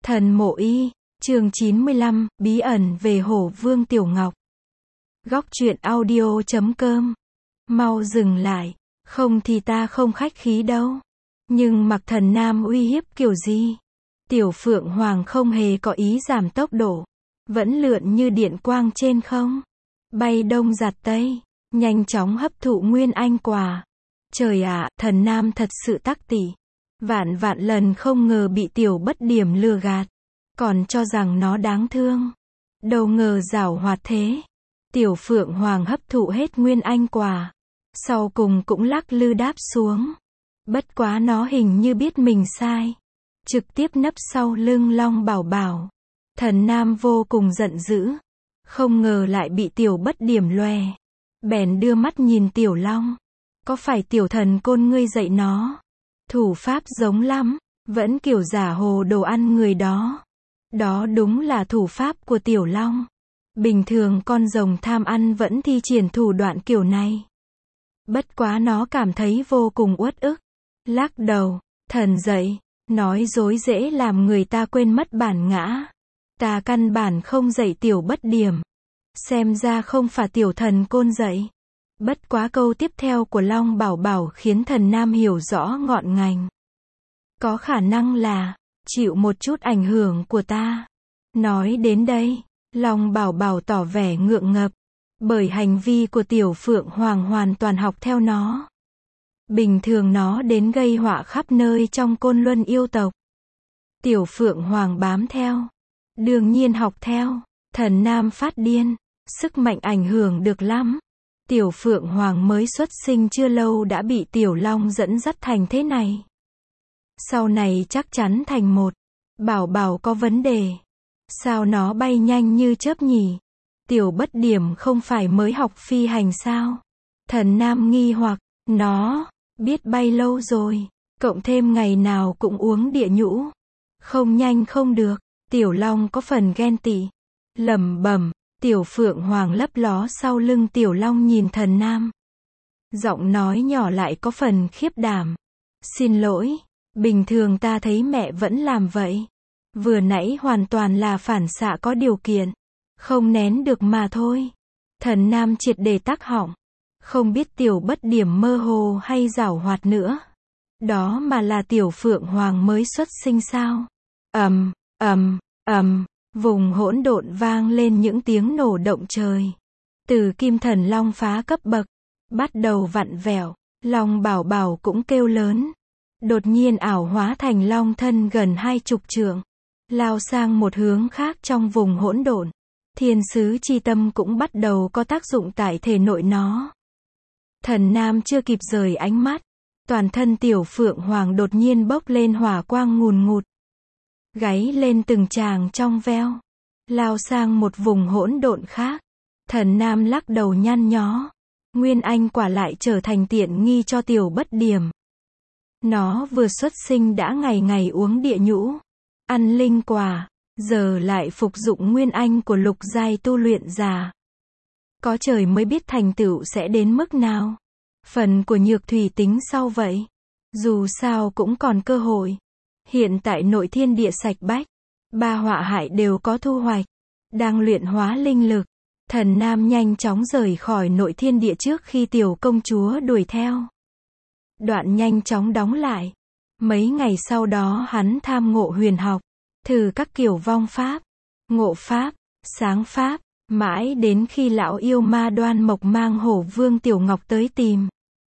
Thần Mộ Y, chương 95, bí ẩn về Hổ Vương Tiểu Ngọc. Góc truyện audio.com. Mau dừng lại, không thì ta không khách khí đâu. Nhưng Mặc Thần Nam uy hiếp kiểu gì? Tiểu Phượng Hoàng không hề có ý giảm tốc độ, vẫn lượn như điện quang trên không, bay đông giạt tây, nhanh chóng hấp thụ nguyên anh quả. Trời ạ, Thần Nam thật sự tắc tỉ. Vạn vạn lần không ngờ bị Tiểu Bất Điểm lừa gạt, còn cho rằng nó đáng thương. Đâu ngờ giảo hoạt thế. Tiểu Phượng Hoàng hấp thụ hết nguyên anh quả, sau cùng cũng lắc lư đáp xuống. Bất quá nó hình như biết mình sai, trực tiếp nấp sau lưng Long Bảo Bảo. Thần Nam vô cùng giận dữ, không ngờ lại bị Tiểu Bất Điểm lòe. Bèn đưa mắt nhìn Tiểu Long. Có phải Tiểu Thần Côn ngươi dạy nó? Thủ pháp giống lắm, vẫn kiểu giả hồ đồ ăn người đó. Đó đúng là thủ pháp của Tiểu Long. Bình thường con rồng tham ăn vẫn thi triển thủ đoạn kiểu này. Bất quá nó cảm thấy vô cùng uất ức. Lắc đầu, thần dậy, nói dối dễ làm người ta quên mất bản ngã. Ta căn bản không dạy Tiểu Bất Điểm. Xem ra không phải Tiểu Thần Côn dạy. Bất quá câu tiếp theo của Long Bảo Bảo khiến Thần Nam hiểu rõ ngọn ngành. Có khả năng là chịu một chút ảnh hưởng của ta. Nói đến đây, Long Bảo Bảo tỏ vẻ ngượng ngập, bởi hành vi của Tiểu Phượng Hoàng hoàn toàn học theo nó. Bình thường nó đến gây họa khắp nơi trong Côn Luân yêu tộc. Tiểu Phượng Hoàng bám theo, đương nhiên học theo. Thần Nam phát điên, sức mạnh ảnh hưởng được lắm. Tiểu Phượng Hoàng mới xuất sinh chưa lâu đã bị Tiểu Long dẫn dắt thành thế này. Sau này chắc chắn thành một. Bảo Bảo có vấn đề. Sao nó bay nhanh như chớp nhỉ? Tiểu Bất Điểm không phải mới học phi hành sao? Thần Nam nghi hoặc, nó biết bay lâu rồi, cộng thêm ngày nào cũng uống địa nhũ. Không nhanh không được. Tiểu Long có phần ghen tị, lẩm bẩm. Tiểu Phượng Hoàng lấp ló sau lưng Tiểu Long nhìn Thần Nam. Giọng nói nhỏ lại có phần khiếp đảm. Xin lỗi, bình thường ta thấy mẹ vẫn làm vậy. Vừa nãy hoàn toàn là phản xạ có điều kiện, không nén được mà thôi. Thần Nam triệt để tắc họng. Không biết Tiểu Bất Điểm mơ hồ hay giảo hoạt nữa. Đó mà là Tiểu Phượng Hoàng mới xuất sinh sao? Ầm, ầm, ầm. Vùng hỗn độn vang lên những tiếng nổ động trời. Từ Kim Thần Long phá cấp bậc, bắt đầu vặn vẹo. Long Bảo Bảo cũng kêu lớn. Đột nhiên ảo hóa thành long thân gần 20 trượng, lao sang một hướng khác trong vùng hỗn độn. Thiên sứ chi tâm cũng bắt đầu có tác dụng tại thể nội nó. Thần Nam chưa kịp rời ánh mắt, toàn thân Tiểu Phượng Hoàng đột nhiên bốc lên hỏa quang ngùn ngụt, gáy lên từng tràng trong veo, lao sang một vùng hỗn độn khác. Thần Nam lắc đầu nhăn nhó. Nguyên anh quả lại trở thành tiện nghi cho Tiểu Bất Điểm. Nó vừa xuất sinh đã ngày ngày uống địa nhũ, ăn linh quả, giờ lại phục dụng nguyên anh của lục giai tu luyện giả. Có trời mới biết thành tựu sẽ đến mức nào. Phần của Nhược Thủy tính sau vậy. Dù sao cũng còn cơ hội. Hiện tại nội thiên địa sạch bách, ba họa hại đều có thu hoạch, đang luyện hóa linh lực. Thần Nam nhanh chóng rời khỏi nội thiên địa trước khi Tiểu Công Chúa đuổi theo. Đoạn nhanh chóng đóng lại. Mấy ngày sau đó hắn tham ngộ huyền học, thử các kiểu vong pháp, ngộ pháp, sáng pháp, mãi đến khi lão yêu ma Đoan Mộc mang Hổ Vương Tiểu Ngọc tới tìm.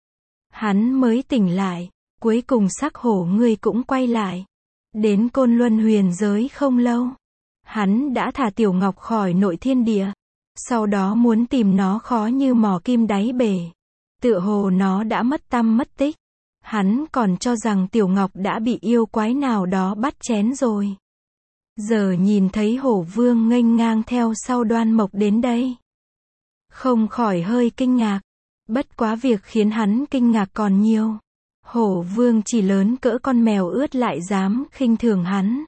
Hắn mới tỉnh lại. Cuối cùng sắc hổ ngươi cũng quay lại. Đến Côn Luân huyền giới không lâu, hắn đã thả Tiểu Ngọc khỏi nội thiên địa. Sau đó muốn tìm nó khó như mò kim đáy bể. Tựa hồ nó đã mất tăm mất tích. Hắn còn cho rằng Tiểu Ngọc đã bị yêu quái nào đó bắt chén rồi. Giờ nhìn thấy Hổ Vương nghênh ngang theo sau Đoan Mộc đến đây, không khỏi hơi kinh ngạc. Bất quá việc khiến hắn kinh ngạc còn nhiều. Hổ Vương chỉ lớn cỡ con mèo ướt lại dám khinh thường hắn.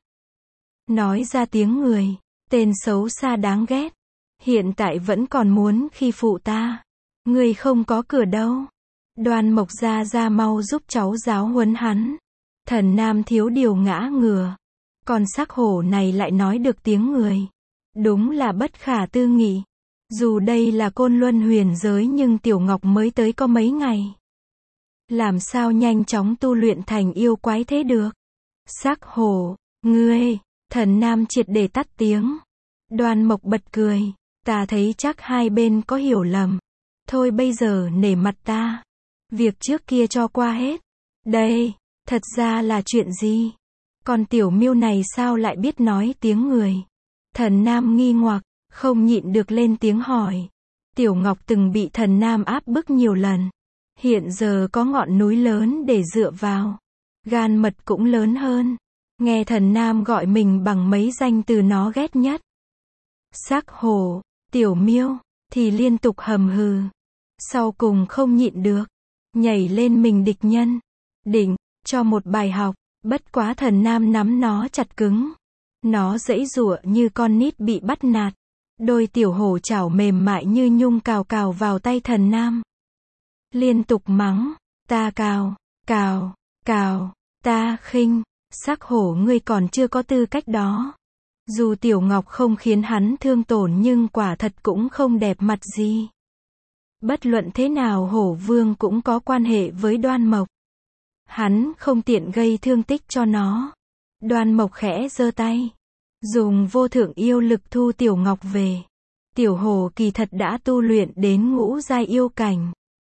Nói ra tiếng người, tên xấu xa đáng ghét. Hiện tại vẫn còn muốn khi phụ ta. Ngươi không có cửa đâu. Đoan Mộc ra mau giúp cháu giáo huấn hắn. Thần Nam thiếu điều ngã ngửa. Con xác hổ này lại nói được tiếng người. Đúng là bất khả tư nghị. Dù đây là Côn Luân huyền giới nhưng Tiểu Ngọc mới tới có mấy ngày. Làm sao nhanh chóng tu luyện thành yêu quái thế được? Xác hổ, ngươi, Thần Nam triệt để tắt tiếng. Đoan Mộc bật cười, ta thấy chắc hai bên có hiểu lầm. Thôi bây giờ nể mặt ta. Việc trước kia cho qua hết. Đây, thật ra là chuyện gì? Con tiểu miêu này sao lại biết nói tiếng người? Thần Nam nghi hoặc, không nhịn được lên tiếng hỏi. Tiểu Ngọc từng bị Thần Nam áp bức nhiều lần. Hiện giờ có ngọn núi lớn để dựa vào. Gan mật cũng lớn hơn. Nghe Thần Nam gọi mình bằng mấy danh từ nó ghét nhất. Xác hổ, tiểu miêu, thì liên tục hầm hừ. Sau cùng không nhịn được. Nhảy lên mình địch nhân. Định, cho một bài học. Bất quá Thần Nam nắm nó chặt cứng. Nó giãy giụa như con nít bị bắt nạt. Đôi tiểu hổ chảo mềm mại như nhung cào cào vào tay Thần Nam. Liên tục mắng, ta cào, cào, cào, ta khinh, xác hổ ngươi còn chưa có tư cách đó. Dù Tiểu Ngọc không khiến hắn thương tổn nhưng quả thật cũng không đẹp mặt gì. Bất luận thế nào Hổ Vương cũng có quan hệ với Đoan Mộc. Hắn không tiện gây thương tích cho nó. Đoan Mộc khẽ giơ tay. Dùng vô thượng yêu lực thu Tiểu Ngọc về. Tiểu hổ kỳ thật đã tu luyện đến ngũ giai yêu cảnh.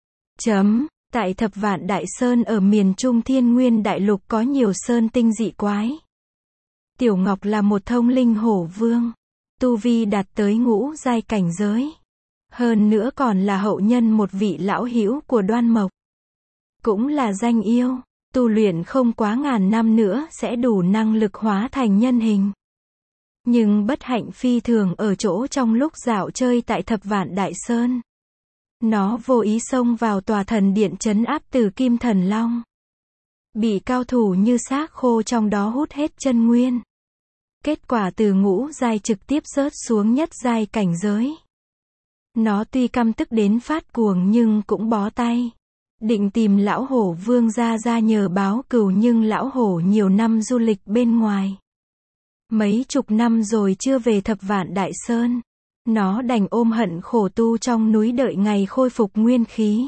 Tại Thập Vạn Đại Sơn ở miền Trung Thiên Nguyên Đại Lục có nhiều sơn tinh dị quái. Tiểu Ngọc là một thông linh hổ vương. Tu vi đạt tới ngũ giai cảnh giới. Hơn nữa còn là hậu nhân một vị lão hữu của Đoan Mộc. Cũng là danh yêu. Tu luyện không quá ngàn năm nữa sẽ đủ năng lực hóa thành nhân hình. Nhưng bất hạnh phi thường ở chỗ trong lúc dạo chơi tại Thập Vạn Đại Sơn. Nó vô ý xông vào tòa thần điện trấn áp Tử Kim Thần Long. Bị cao thủ như xác khô trong đó hút hết chân nguyên. Kết quả từ ngũ giai trực tiếp rớt xuống nhất giai cảnh giới. Nó tuy căm tức đến phát cuồng nhưng cũng bó tay. Định tìm lão hổ vương ra nhờ báo cừu nhưng lão hổ nhiều năm du lịch bên ngoài. Mấy chục năm rồi chưa về Thập Vạn Đại Sơn. Nó đành ôm hận khổ tu trong núi đợi ngày khôi phục nguyên khí.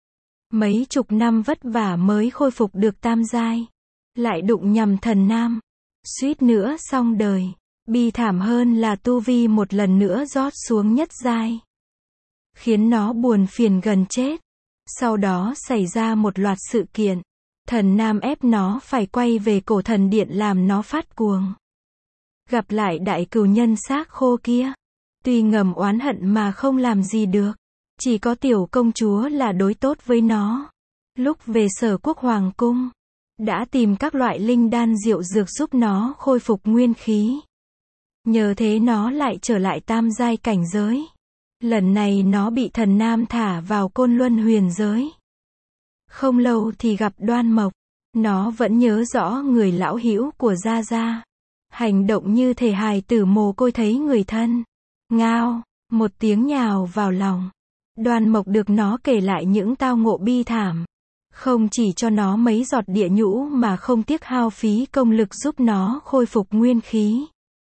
Mấy chục năm vất vả mới khôi phục được tam giai. Lại đụng nhầm Thần Nam. Suýt nữa xong đời. Bi thảm hơn là tu vi một lần nữa rót xuống nhất giai. Khiến nó buồn phiền gần chết. Sau đó xảy ra một loạt sự kiện. Thần Nam ép nó phải quay về cổ thần điện làm nó phát cuồng. Gặp lại đại cừu nhân xác khô kia. Tuy ngầm oán hận mà không làm gì được. Chỉ có tiểu công chúa là đối tốt với nó. Lúc về Sở Quốc Hoàng Cung. Đã tìm các loại linh đan diệu dược giúp nó khôi phục nguyên khí. Nhờ thế nó lại trở lại tam giai cảnh giới. Lần này nó bị Thần Nam thả vào Côn Luân huyền giới. Không lâu thì gặp Đoan Mộc. Nó vẫn nhớ rõ người lão hữu của Gia Gia. Hành động như thể hài tử mồ côi thấy người thân. Ngao, một tiếng nhào vào lòng. Đoan Mộc được nó kể lại những tao ngộ bi thảm. Không chỉ cho nó mấy giọt địa nhũ mà không tiếc hao phí công lực giúp nó khôi phục nguyên khí.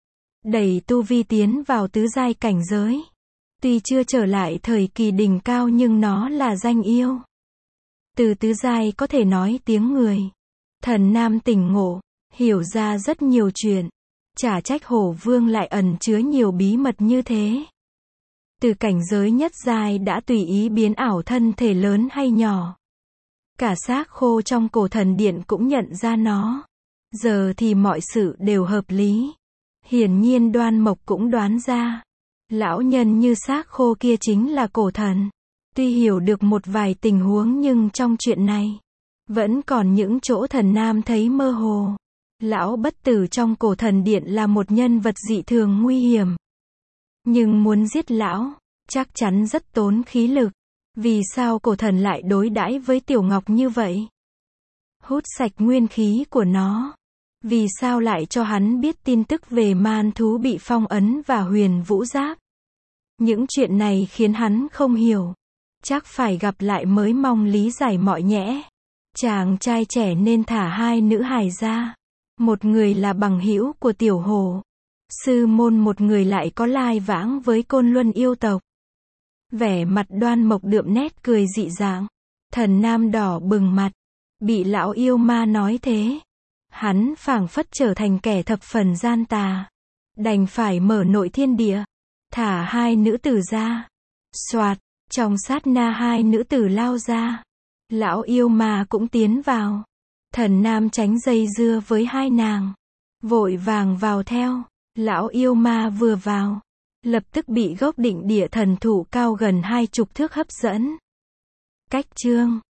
Đẩy tu vi tiến vào tứ giai cảnh giới. Tuy chưa trở lại thời kỳ đỉnh cao nhưng nó là danh yêu. Từ tứ giai có thể nói tiếng người. Thần Nam tỉnh ngộ, hiểu ra rất nhiều chuyện. Chả trách Hổ Vương lại ẩn chứa nhiều bí mật như thế. Từ cảnh giới nhất giai đã tùy ý biến ảo thân thể lớn hay nhỏ. Cả xác khô trong cổ thần điện cũng nhận ra nó. Giờ thì mọi sự đều hợp lý. Hiển nhiên Đoan Mộc cũng đoán ra. Lão nhân như xác khô kia chính là cổ thần. Tuy hiểu được một vài tình huống nhưng trong chuyện này, vẫn còn những chỗ Thần Nam thấy mơ hồ. Lão bất tử trong cổ thần điện là một nhân vật dị thường nguy hiểm. Nhưng muốn giết lão, chắc chắn rất tốn khí lực. Vì sao cổ thần lại đối đãi với Tiểu Ngọc như vậy? Hút sạch nguyên khí của nó. Vì sao lại cho hắn biết tin tức về man thú bị phong ấn và huyền vũ giáp? Những chuyện này khiến hắn không hiểu. Chắc phải gặp lại mới mong lý giải mọi nhẽ. Chàng trai trẻ nên thả hai nữ hài ra. Một người là bằng hữu của Tiểu Hổ. Sư môn một người lại có lai vãng với Côn Luân yêu tộc. Vẻ mặt Đoan Mộc đượm nét cười dị dạng. Thần Nam đỏ bừng mặt. Bị lão yêu ma nói thế. Hắn phảng phất trở thành kẻ thập phần gian tà. Đành phải mở nội thiên địa. Thả hai nữ tử ra. Soạt, trong sát na hai nữ tử lao ra. Lão yêu ma cũng tiến vào. Thần Nam tránh dây dưa với hai nàng. Vội vàng vào theo. Lão yêu ma vừa vào. Lập tức bị gốc định địa thần thụ cao gần 20 thước hấp dẫn. Cách chương